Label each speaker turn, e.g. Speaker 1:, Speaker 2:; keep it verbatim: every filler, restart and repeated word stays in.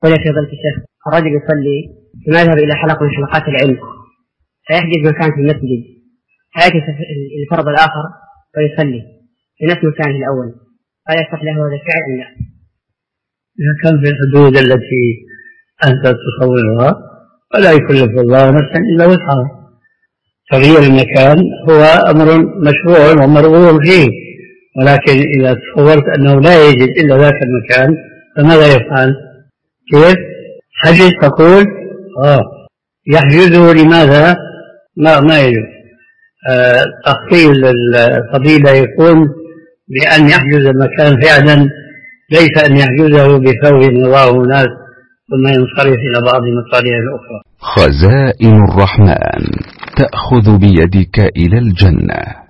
Speaker 1: ولا في فضيلة الشيخ، الرجل يصلي ثم يذهب إلى حلقة من حلقات العلم فيحجز مكان في المسجد، فيأتي الفرض الآخر ويصلي في نفس مكانه الأول، هل يصح له هذا الفعل أم لا؟
Speaker 2: إذا كان في الحدود التي أنت تصورها ولا يكلف الله نفسا إلا وسعها. تغيير المكان هو أمر مشروع ومرغوب فيه، ولكن إذا تصورت أنه لا يجد إلا ذاك المكان فماذا يفعل؟ كيف؟ حجز تقول آه يحجزه لماذا؟ ما ما يجوز. آه تخطيل الفضيلة يكون بأن يحجز المكان فعلا، ليس أن يحجزه بثوب يضعه ناس ثم ينصرف إلى بعض مصالح الأخرى.
Speaker 3: خزائن الرحمن تأخذ بيدك إلى الجنة.